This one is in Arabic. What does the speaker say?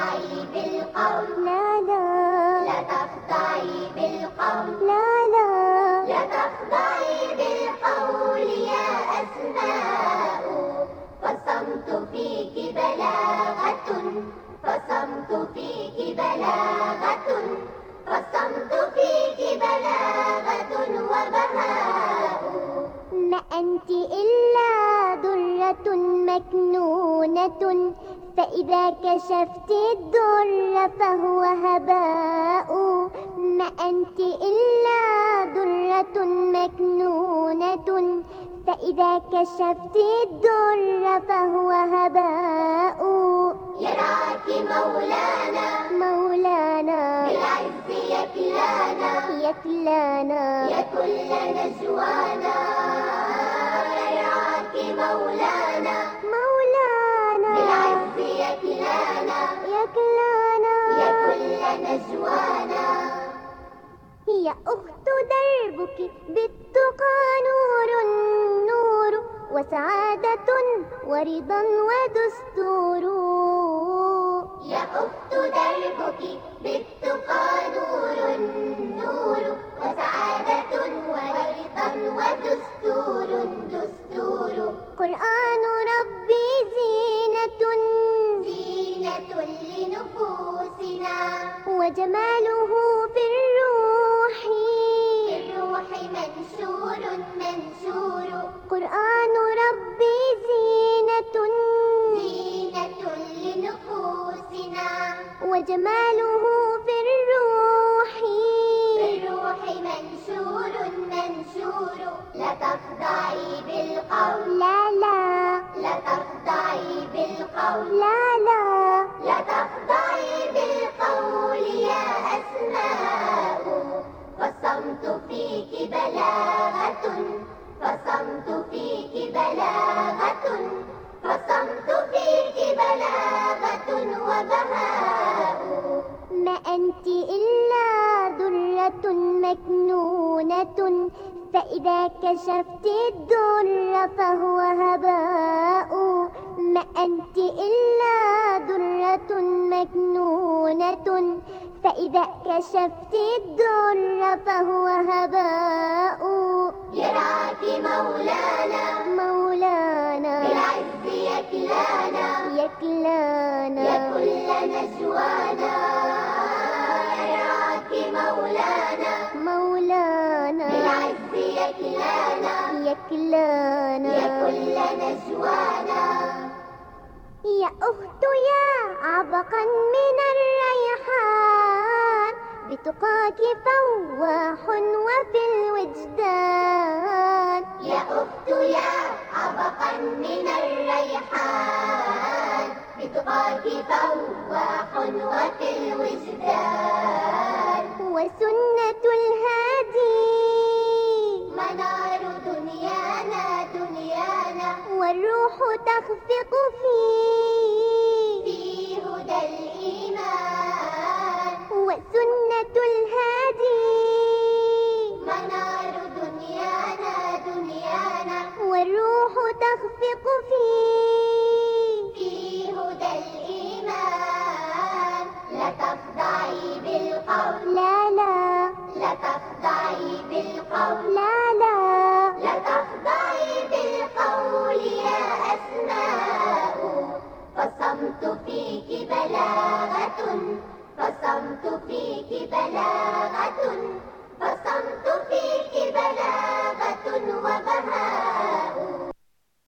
تخضعي بالقول لا لا لا تخضعي بالقول لا لا لا تخضعي بالقول يا أسماء فالصمت فيك بلاغة فالصمت فيك بلاغة فالصمت فيك بلاغة وبهاء ما أنت إلا درة مكنونة فإذا كشفت الدر فهو هباء ما أنت إلا درة مكنونة فإذا كشفت الدر فهو هباء يرعاك مولانا مولانا بالعز يكلانا يكلانا يا كل نجوانا يرعاك مولانا مولانا بالعز يكلانا يكلانا يا كل نجوانا هي أخت دربك بالتقى نور نور وسعادة ورضا ودستور يا أخت دربك بالتقى نور نور وسعادة ورضا ودستور دستور قرآن ربي زينة زينة لنفوسنا وجماله في الروح الروح منشور منشور قرآن ربي زينة زينة لنفوسنا وجماله في الروح الروح منشور منشور لا تخضعي بالقول لا لا لا تخضعي بالقول لا لا لا تخضعي بالقول يا أسماء فالصمت فيك بلاغة فالصمت فيك بلاغة فالصمت فيك بلاغة وبهاء ما أنت إلا درة مكنونة فإذا كشفت الدر فهو هباء ما أنت إلا درة مكنونة فإذا كشفت الدر فهو هباء يرعاك مولانا مولانا بالعز يكلانا يكلانا يا كل نجوانا يرعاك مولانا مولانا بالعز يكلانا يكلانا يا كل نجوانا يا أخت يا عبقا من الريحان بتقاك فواح وفي الوجدان يا أخت يا عبقا من الريحان بتقاك فواح وفي الوجدان وسنة الهادي منار دنيانا دنيانا والروح تخفق في هدى الإيمان وسنة الهادي منار دنيانا دنيانا والروح تخفق في هدى الإيمان لا تخضعي بالقول لا لا لا تخضعي بالقول لا لا لا تخضعي بالقول يا أسماء فالصمت فيك بلاغة فالصمت فيك بلاغة